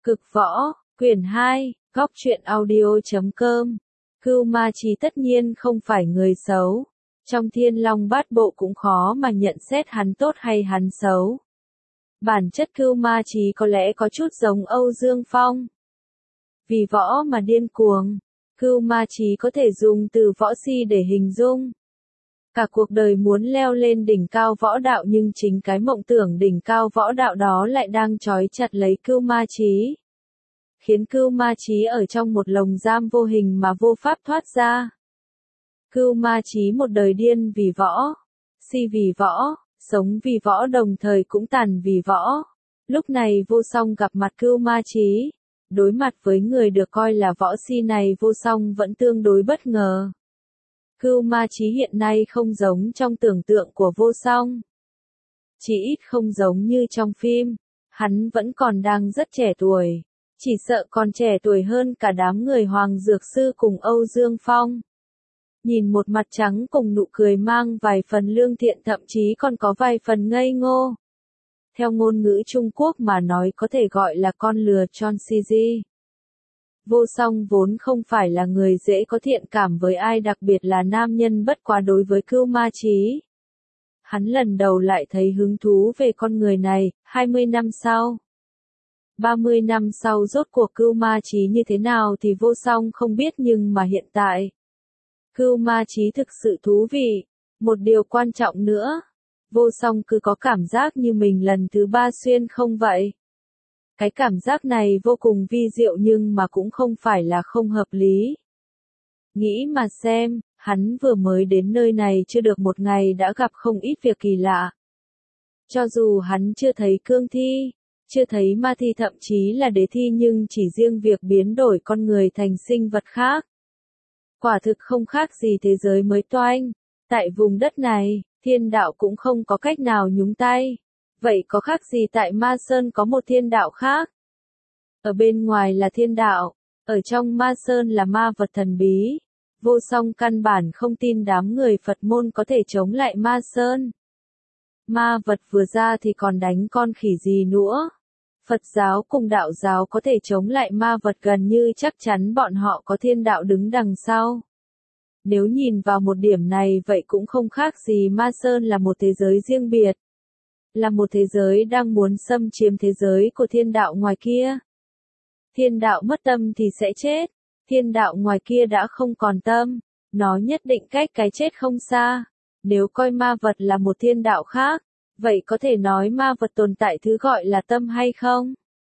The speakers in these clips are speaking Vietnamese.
Cực võ, quyển 2, góc truyện audio.com. Cưu Ma Chí tất nhiên không phải người xấu. Trong Thiên Long Bát Bộ cũng khó mà nhận xét hắn tốt hay hắn xấu. Bản chất Cưu Ma Chí có lẽ có chút giống Âu Dương Phong. Vì võ mà điên cuồng, Cưu Ma Chí có thể dùng từ võ si để hình dung. Cả cuộc đời muốn leo lên đỉnh cao võ đạo nhưng chính cái mộng tưởng đỉnh cao võ đạo đó lại đang trói chặt lấy Cưu Ma Chí. Khiến Cưu Ma Chí ở trong một lồng giam vô hình mà vô pháp thoát ra. Cưu Ma Chí một đời điên vì võ, si vì võ, sống vì võ đồng thời cũng tàn vì võ. Lúc này Vô Song gặp mặt Cưu Ma Chí. Đối mặt với người được coi là võ si này Vô Song vẫn tương đối bất ngờ. Cưu Ma Chí hiện nay không giống trong tưởng tượng của Vô Song. Chỉ ít không giống như trong phim, hắn vẫn còn đang rất trẻ tuổi. Chỉ sợ còn trẻ tuổi hơn cả đám người Hoàng Dược Sư cùng Âu Dương Phong. Nhìn một mặt trắng cùng nụ cười mang vài phần lương thiện thậm chí còn có vài phần ngây ngô. Theo ngôn ngữ Trung Quốc mà nói có thể gọi là con lừa Chon Siji. Vô Song vốn không phải là người dễ có thiện cảm với ai đặc biệt là nam nhân bất quá đối với Cưu Ma Chí. Hắn lần đầu lại thấy hứng thú về con người này, 20 năm sau. 30 năm sau rốt cuộc Cưu Ma Chí như thế nào thì Vô Song không biết nhưng mà hiện tại. Cưu Ma Chí thực sự thú vị. Một điều quan trọng nữa. Vô Song cứ có cảm giác như mình lần thứ 3 xuyên không vậy. Cái cảm giác này vô cùng vi diệu nhưng mà cũng không phải là không hợp lý. Nghĩ mà xem, hắn vừa mới đến nơi này chưa được một ngày đã gặp không ít việc kỳ lạ. Cho dù hắn chưa thấy cương thi, chưa thấy ma thi thậm chí là đế thi nhưng chỉ riêng việc biến đổi con người thành sinh vật khác. Quả thực không khác gì thế giới mới toanh. Tại vùng đất này, thiên đạo cũng không có cách nào nhúng tay. Vậy có khác gì tại Ma Sơn có một thiên đạo khác? Ở bên ngoài là thiên đạo, ở trong Ma Sơn là ma vật thần bí. Vô Song căn bản không tin đám người Phật môn có thể chống lại Ma Sơn. Ma vật vừa ra thì còn đánh con khỉ gì nữa. Phật giáo cùng đạo giáo có thể chống lại ma vật gần như chắc chắn bọn họ có thiên đạo đứng đằng sau. Nếu nhìn vào một điểm này vậy cũng không khác gì Ma Sơn là một thế giới riêng biệt. Là một thế giới đang muốn xâm chiếm thế giới của thiên đạo ngoài kia. Thiên đạo mất tâm thì sẽ chết. Thiên đạo ngoài kia đã không còn tâm. Nó nhất định cách cái chết không xa. Nếu coi ma vật là một thiên đạo khác, vậy có thể nói ma vật tồn tại thứ gọi là tâm hay không?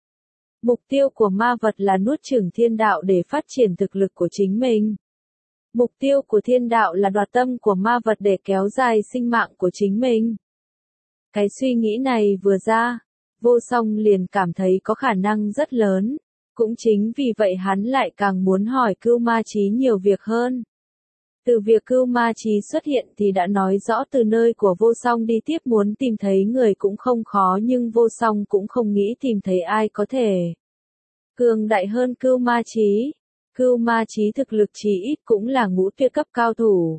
Mục tiêu của ma vật là nuốt chửng thiên đạo để phát triển thực lực của chính mình. Mục tiêu của thiên đạo là đoạt tâm của ma vật để kéo dài sinh mạng của chính mình. Cái suy nghĩ này vừa ra, Vô Song liền cảm thấy có khả năng rất lớn. Cũng chính vì vậy hắn lại càng muốn hỏi Cưu Ma Chí nhiều việc hơn. Từ việc Cưu Ma Chí xuất hiện thì đã nói rõ từ nơi của Vô Song đi tiếp muốn tìm thấy người cũng không khó nhưng Vô Song cũng không nghĩ tìm thấy ai có thể cường đại hơn Cưu Ma Chí. Cưu Ma Chí thực lực chí ít cũng là ngũ tuyệt cấp cao thủ.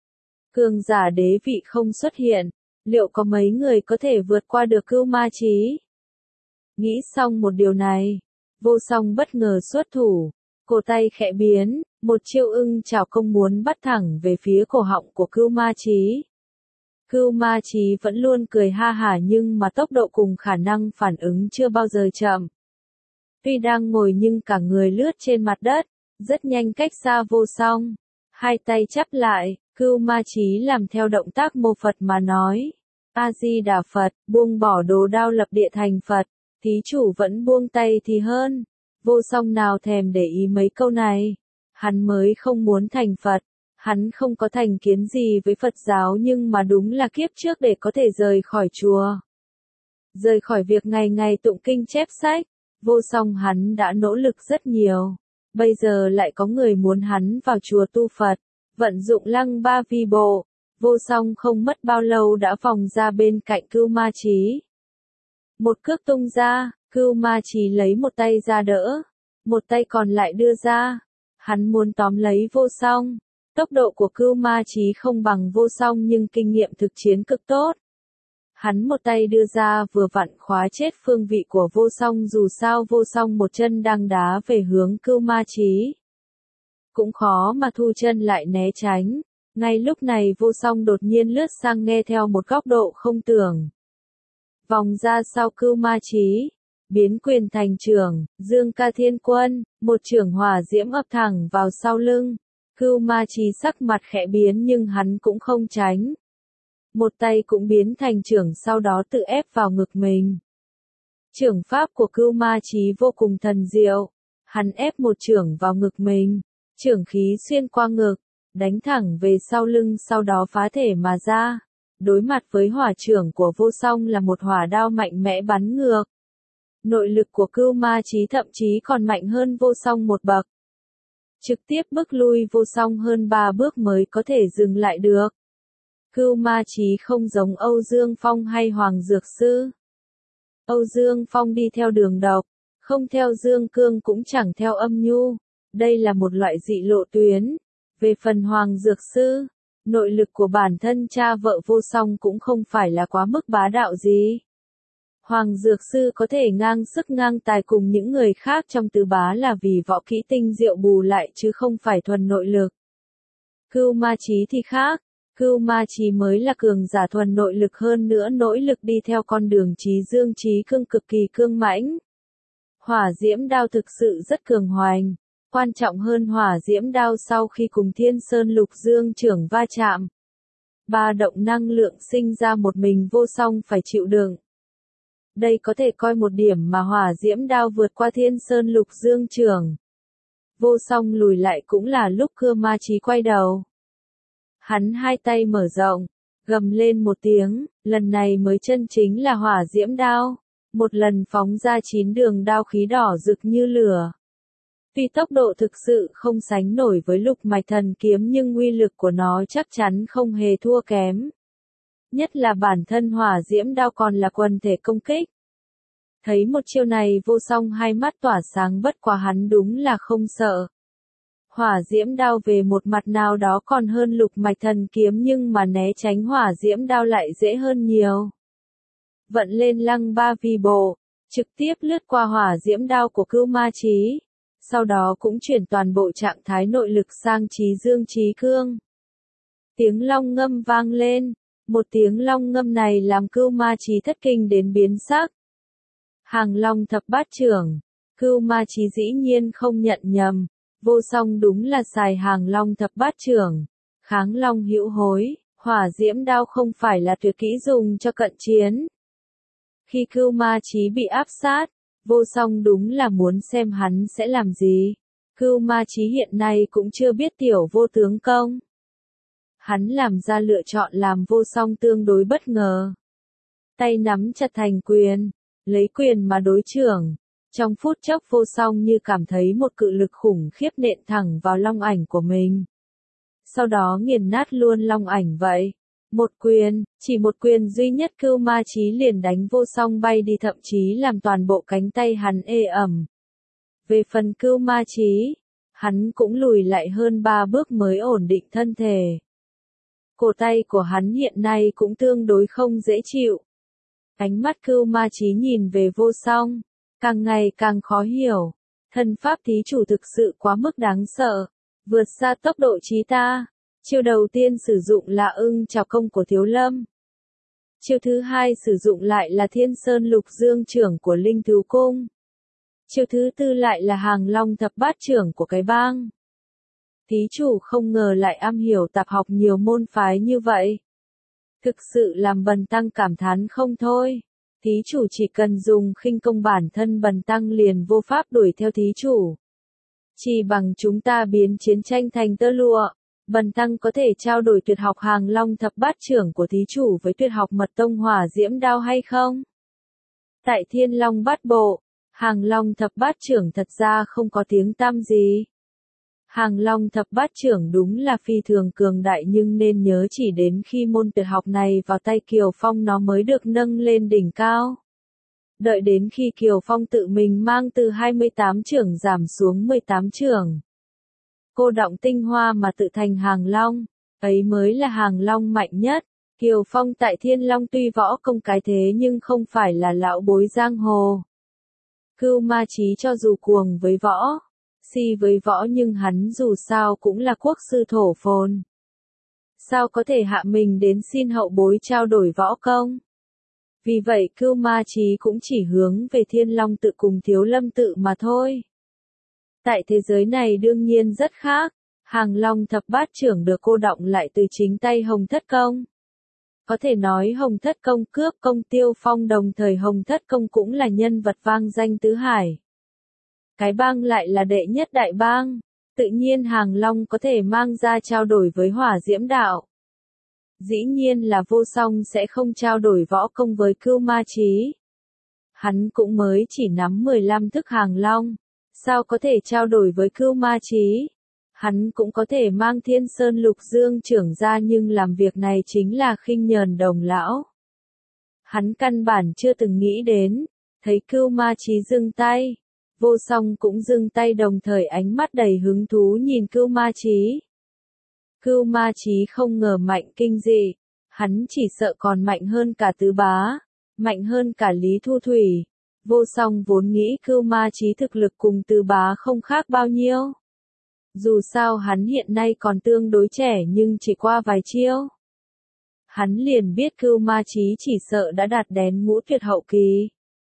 Cường giả đế vị không xuất hiện, liệu có mấy người có thể vượt qua được Cưu Ma Chí? Nghĩ xong một điều này, Vô Song bất ngờ xuất thủ, cổ tay khẽ biến, một chiêu ưng chảo công muốn bắt thẳng về phía cổ họng của Cưu Ma Chí. Cưu Ma Chí vẫn luôn cười ha hả nhưng mà tốc độ cùng khả năng phản ứng chưa bao giờ chậm. Tuy đang ngồi nhưng cả người lướt trên mặt đất, rất nhanh cách xa Vô Song. Hai tay chắp lại, Cưu Ma Chí làm theo động tác mô Phật mà nói. A-di-đà Phật, buông bỏ đồ đao lập địa thành Phật, thí chủ vẫn buông tay thì hơn. Vô Song nào thèm để ý mấy câu này. Hắn mới không muốn thành Phật. Hắn không có thành kiến gì với Phật giáo nhưng mà đúng là kiếp trước để có thể rời khỏi chùa. Rời khỏi việc ngày ngày tụng kinh chép sách. Vô Song hắn đã nỗ lực rất nhiều. Bây giờ lại có người muốn hắn vào chùa tu Phật. Vận dụng Lăng Ba Vi Bộ. Vô Song không mất bao lâu đã vòng ra bên cạnh Cưu Ma Chí. Một cước tung ra, Cưu Ma Chí lấy một tay ra đỡ. Một tay còn lại đưa ra. Hắn muốn tóm lấy Vô Song. Tốc độ của Cưu Ma Chí không bằng Vô Song nhưng kinh nghiệm thực chiến cực tốt. Hắn một tay đưa ra vừa vặn khóa chết phương vị của vô song, dù sao vô song một chân đang đá về hướng Cưu Ma Chí. Cũng khó mà thu chân lại né tránh. Ngay lúc này vô song đột nhiên lướt sang nghe theo một góc độ không tưởng. Vòng ra sau Cưu Ma Chí, biến quyền thành trưởng, Dương Ca Thiên Quân, một chưởng hỏa diễm ập thẳng vào sau lưng. Cưu Ma Chí sắc mặt khẽ biến nhưng hắn cũng không tránh. Một tay cũng biến thành chưởng, sau đó tự ép vào ngực mình. Chưởng pháp của Cưu Ma Chí vô cùng thần diệu. Hắn ép một chưởng vào ngực mình, chưởng khí xuyên qua ngực, đánh thẳng về sau lưng, sau đó phá thể mà ra. Đối mặt với hỏa chưởng của vô song là một hỏa đao mạnh mẽ bắn ngược. Nội lực của Cưu Ma Chí thậm chí còn mạnh hơn vô song một bậc. Trực tiếp bước lui vô song hơn 3 bước mới có thể dừng lại được. Cưu Ma Chí không giống Âu Dương Phong hay Hoàng Dược Sư. Âu Dương Phong đi theo đường độc, không theo dương cương cũng chẳng theo âm nhu. Đây là một loại dị lộ tuyến. Về phần Hoàng Dược Sư, nội lực của bản thân cha vợ vô song cũng không phải là quá mức bá đạo gì. Hoàng Dược Sư có thể ngang sức ngang tài cùng những người khác trong tứ bá là vì võ kỹ tinh diệu bù lại chứ không phải thuần nội lực. Cưu Ma Chí thì khác. Cưu Ma Chí mới là cường giả thuần nội lực, hơn nữa nội lực đi theo con đường trí dương trí cương cực kỳ cương mãnh. Hỏa diễm đao thực sự rất cường hoành. Quan trọng hơn, hỏa diễm đao sau khi cùng Thiên Sơn Lục Dương trưởng va chạm, ba động năng lượng sinh ra một mình vô song phải chịu đựng. Đây có thể coi một điểm mà hỏa diễm đao vượt qua Thiên Sơn Lục Dương trưởng. Vô song lùi lại cũng là lúc Cưu Ma Chí quay đầu. Hắn hai tay mở rộng, gầm lên một tiếng, lần này mới chân chính là hỏa diễm đao. Một lần phóng ra 9 đường đao khí đỏ rực như lửa. Tuy tốc độ thực sự không sánh nổi với Lục Mạch Thần Kiếm nhưng uy lực của nó chắc chắn không hề thua kém. Nhất là bản thân hỏa diễm đao còn là quần thể công kích. Thấy một chiêu này vô song hai mắt tỏa sáng, bất quá hắn đúng là không sợ. Hỏa diễm đao về một mặt nào đó còn hơn Lục Mạch Thần Kiếm, nhưng mà né tránh hỏa diễm đao lại dễ hơn nhiều. Vận lên Lăng Ba Vi Bộ, trực tiếp lướt qua hỏa diễm đao của Cưu Ma Chí. Sau đó cũng chuyển toàn bộ trạng thái nội lực sang trí dương trí cương. Tiếng long ngâm vang lên. Một tiếng long ngâm này làm Cưu Ma Chí thất kinh đến biến sắc. Hàng Long Thập Bát Chưởng. Cưu Ma Chí dĩ nhiên không nhận nhầm. Vô song đúng là xài Hàng Long Thập Bát Chưởng. Kháng long hữu hối. Hỏa diễm đao không phải là tuyệt kỹ dùng cho cận chiến. Khi Cưu Ma Chí bị áp sát, vô song đúng là muốn xem hắn sẽ làm gì. Cưu Ma Chí hiện nay cũng chưa biết tiểu vô tướng công. Hắn làm ra lựa chọn làm vô song tương đối bất ngờ. Tay nắm chặt thành quyền, lấy quyền mà đối chưởng. Trong phút chốc vô song như cảm thấy một cự lực khủng khiếp nện thẳng vào long ảnh của mình. Sau đó nghiền nát luôn long ảnh vậy. Một quyền, chỉ một quyền duy nhất Cưu Ma Chí liền đánh vô song bay đi, thậm chí làm toàn bộ cánh tay hắn ê ẩm. Về phần Cưu Ma Chí, hắn cũng lùi lại hơn 3 bước mới ổn định thân thể. Cổ tay của hắn hiện nay cũng tương đối không dễ chịu. Ánh mắt Cưu Ma Chí nhìn về vô song, càng ngày càng khó hiểu. Thân pháp thí chủ thực sự quá mức đáng sợ, vượt xa tốc độ trí ta. Chiêu đầu tiên sử dụng là ưng chảo công của Thiếu Lâm. Chiêu thứ hai sử dụng lại là Thiên Sơn Lục Dương trưởng của Linh Thú Cung. Chiêu thứ tư lại là Hàng Long Thập Bát Chưởng của cái bang. Thí chủ không ngờ lại am hiểu tạp học nhiều môn phái như vậy. Thực sự làm Bần tăng cảm thán không thôi. Thí chủ chỉ cần dùng khinh công, bản thân Bần tăng liền vô pháp đuổi theo thí chủ. Chỉ bằng chúng ta biến chiến tranh thành tơ lụa. Bần tăng có thể trao đổi tuyệt học Hàng Long Thập Bát Chưởng của thí chủ với tuyệt học Mật Tông Hỏa Diễm Đao hay không? Tại Thiên Long Bát Bộ, Hàng Long Thập Bát Chưởng thật ra không có tiếng tăm gì. Hàng Long Thập Bát Chưởng đúng là phi thường cường đại, nhưng nên nhớ chỉ đến khi môn tuyệt học này vào tay Kiều Phong nó mới được nâng lên đỉnh cao. Đợi đến khi Kiều Phong tự mình mang từ 28 chưởng giảm xuống 18 chưởng. Cô động tinh hoa mà tự thành Hàng Long, ấy mới là Hàng Long mạnh nhất. Kiều Phong tại Thiên Long tuy võ công cái thế nhưng không phải là lão bối giang hồ. Cưu Ma Chí cho dù cuồng với võ, si với võ nhưng hắn dù sao cũng là quốc sư thổ phồn. Sao có thể hạ mình đến xin hậu bối trao đổi võ công? Vì vậy Cưu Ma Chí cũng chỉ hướng về Thiên Long tự cùng Thiếu Lâm tự mà thôi. Tại thế giới này đương nhiên rất khác, Hàng Long thập bát trưởng được cô đọng lại từ chính tay Hồng Thất Công. Có thể nói Hồng Thất Công cướp công Tiêu Phong, đồng thời Hồng Thất Công cũng là nhân vật vang danh tứ hải. Cái bang lại là đệ nhất đại bang, tự nhiên Hàng Long có thể mang ra trao đổi với Hỏa Diễm Đạo. Dĩ nhiên là Vô Song sẽ không trao đổi võ công với Cưu Ma Chí. Hắn cũng mới chỉ nắm 15 thức Hàng Long, sao có thể trao đổi với Cưu Ma Chí? Hắn cũng có thể mang Thiên Sơn Lục Dương trưởng ra nhưng làm việc này chính là khinh nhờn đồng lão. Hắn căn bản chưa từng nghĩ đến, thấy Cưu Ma Chí dừng tay, Vô Song cũng dừng tay đồng thời ánh mắt đầy hứng thú nhìn Cưu Ma Chí. Cưu Ma Chí không ngờ mạnh kinh dị, hắn chỉ sợ còn mạnh hơn cả Tứ Bá, mạnh hơn cả Lý Thu Thủy. Vô Song vốn nghĩ Cưu Ma Chí thực lực cùng Tứ Bá không khác bao nhiêu. Dù sao hắn hiện nay còn tương đối trẻ nhưng chỉ qua vài chiêu. Hắn liền biết Cưu Ma Chí chỉ sợ đã đạt đến ngũ tuyệt hậu kỳ.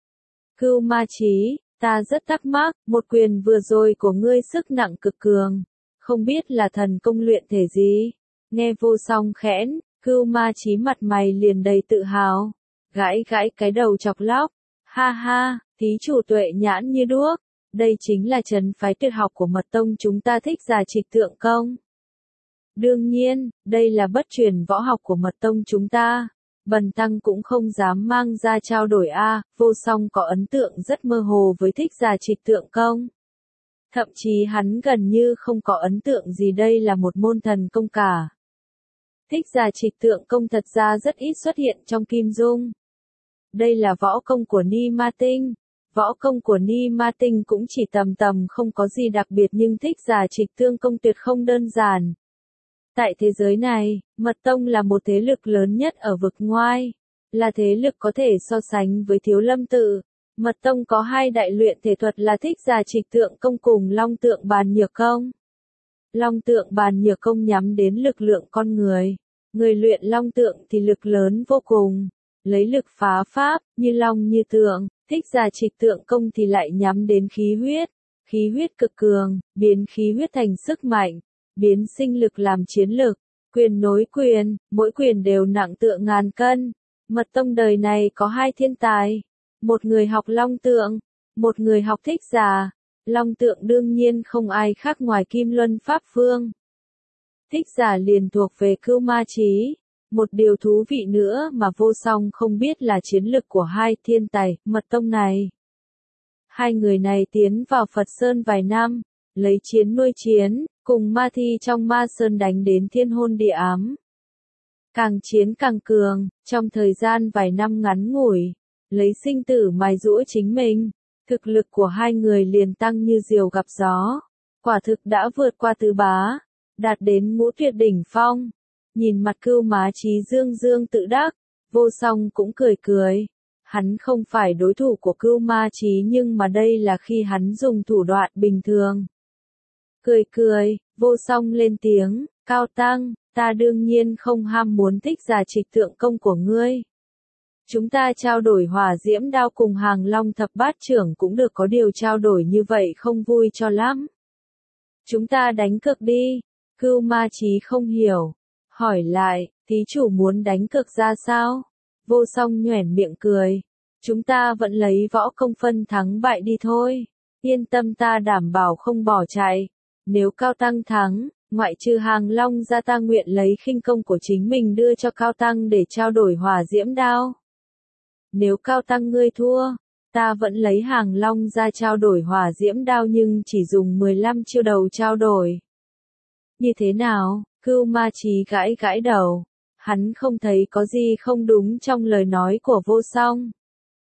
Cưu Ma Chí, ta rất thắc mắc, một quyền vừa rồi của ngươi sức nặng cực cường, không biết là thần công luyện thể gì. Nghe Vô Song khẽn, Cưu Ma Chí mặt mày liền đầy tự hào, gãi gãi cái đầu chọc lóc, ha ha, thí chủ tuệ nhãn như đuốc, đây chính là trấn phái tuyệt học của mật tông chúng ta Thích Giả Trịch Tượng Công. Đương nhiên, đây là bất truyền võ học của mật tông chúng ta. Bần tăng cũng không dám mang ra trao đổi Vô Song có ấn tượng rất mơ hồ với Thích Giả Trịch Tượng Công. Thậm chí hắn gần như không có ấn tượng gì đây là một môn thần công cả. Thích Giả Trịch Tượng Công thật ra rất ít xuất hiện trong Kim Dung. Đây là võ công của Ni Ma Tinh. Võ công của Ni Ma Tinh cũng chỉ tầm tầm không có gì đặc biệt nhưng Thích Giả Trịch Tượng Công tuyệt không đơn giản. Tại thế giới này, Mật Tông là một thế lực lớn nhất ở vực ngoài, là thế lực có thể so sánh với Thiếu Lâm tự. Mật Tông có hai đại luyện thể thuật là Thích Giả Trịch Tượng Công cùng Long Tượng Bàn Nhược Công. Long Tượng Bàn Nhược Công nhắm đến lực lượng con người. Người luyện Long Tượng thì lực lớn vô cùng, lấy lực phá pháp, như long như tượng. Thích Giả Trịch Tượng Công thì lại nhắm đến khí huyết cực cường, biến khí huyết thành sức mạnh, biến sinh lực làm chiến lực, quyền nối quyền, mỗi quyền đều nặng tựa ngàn cân. Mật Tông đời này có hai thiên tài, một người học Long Tượng, một người học Thích Giả. Long Tượng đương nhiên không ai khác ngoài Kim Luân Pháp Phương. Thích Giả liền thuộc về Cưu Ma Chí. Một điều thú vị nữa mà Vô Song không biết là chiến lực của hai thiên tài Mật Tông này. Hai người này tiến vào Phật Sơn vài năm, lấy chiến nuôi chiến, cùng ma thi trong Ma Sơn đánh đến thiên hôn địa ám. Càng chiến càng cường, trong thời gian vài năm ngắn ngủi, lấy sinh tử mài giũa chính mình, thực lực của hai người liền tăng như diều gặp gió, quả thực đã vượt qua Tứ Bá, đạt đến ngũ tuyệt đỉnh phong. Nhìn mặt Cưu Ma Chí dương dương tự đắc, Vô Song cũng cười cười. Hắn không phải đối thủ của Cưu Ma Chí nhưng mà đây là khi hắn dùng thủ đoạn bình thường. Cười cười, Vô Song lên tiếng, Cao Tăng, ta đương nhiên không ham muốn Thích Giả Trịch Tượng Công của ngươi. Chúng ta trao đổi Hỏa Diễm Đao cùng Hàng Long thập bát trưởng cũng được, có điều trao đổi như vậy không vui cho lắm. Chúng ta đánh cược đi. Cưu Ma Chí không hiểu, hỏi lại, thí chủ muốn đánh cược ra sao? Vô Song nhoẻn miệng cười, chúng ta vẫn lấy võ công phân thắng bại đi thôi. Yên tâm, ta đảm bảo không bỏ chạy. Nếu Cao Tăng thắng, ngoại trừ Hàng Long ra ta nguyện lấy khinh công của chính mình đưa cho Cao Tăng để trao đổi Hỏa Diễm Đao. Nếu Cao Tăng ngươi thua, ta vẫn lấy Hàng Long ra trao đổi Hỏa Diễm Đao nhưng chỉ dùng 15 chiêu đầu trao đổi. Như thế nào? Cưu Ma Chí gãi gãi đầu. Hắn không thấy có gì không đúng trong lời nói của Vô Song.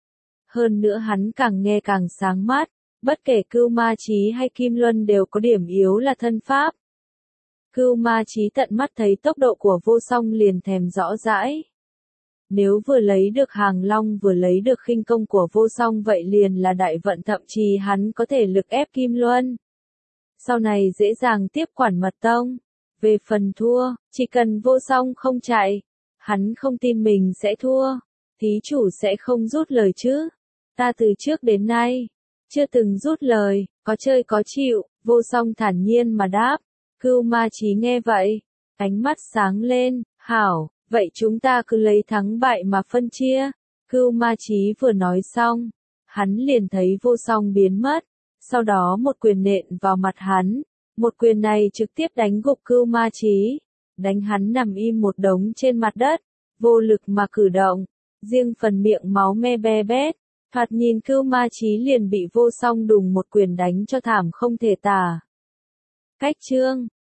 Hơn nữa hắn càng nghe càng sáng mắt, bất kể Cưu Ma Chí hay Kim Luân đều có điểm yếu là thân pháp. Cưu Ma Chí tận mắt thấy tốc độ của Vô Song liền thèm rõ dãi. Nếu vừa lấy được Hàng Long vừa lấy được khinh công của Vô Song vậy liền là đại vận, thậm chí hắn có thể lực ép Kim Luân. Sau này dễ dàng tiếp quản Mật Tông. Về phần thua, chỉ cần Vô Song không chạy, hắn không tin mình sẽ thua. Thí chủ sẽ không rút lời chứ? Ta từ trước đến nay, chưa từng rút lời, có chơi có chịu, Vô Song thản nhiên mà đáp. Cưu Ma Chí nghe vậy, ánh mắt sáng lên, hảo, vậy chúng ta cứ lấy thắng bại mà phân chia. Cưu Ma Chí vừa nói xong, hắn liền thấy Vô Song biến mất, sau đó một quyền nện vào mặt hắn, một quyền này trực tiếp đánh gục Cưu Ma Chí, đánh hắn nằm im một đống trên mặt đất, vô lực mà cử động, riêng phần miệng máu me be bét, thoạt nhìn Cưu Ma Chí liền bị Vô Song đùng một quyền đánh cho thảm không thể tả. Cách chương